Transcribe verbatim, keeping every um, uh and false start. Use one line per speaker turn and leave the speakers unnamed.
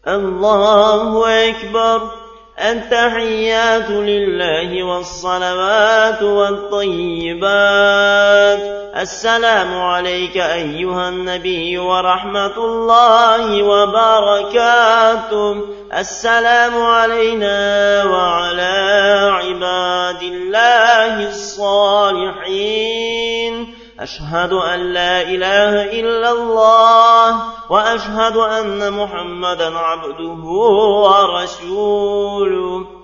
الله أكبر. التحيات لله والصلوات والطيبات. السلام عليك أيها النبي ورحمة الله وبركاته. السلام علينا وعلى عباد الله الصالحين. أشهد أن لا إله إلا الله وأشهد أن محمدا عبده ورسوله.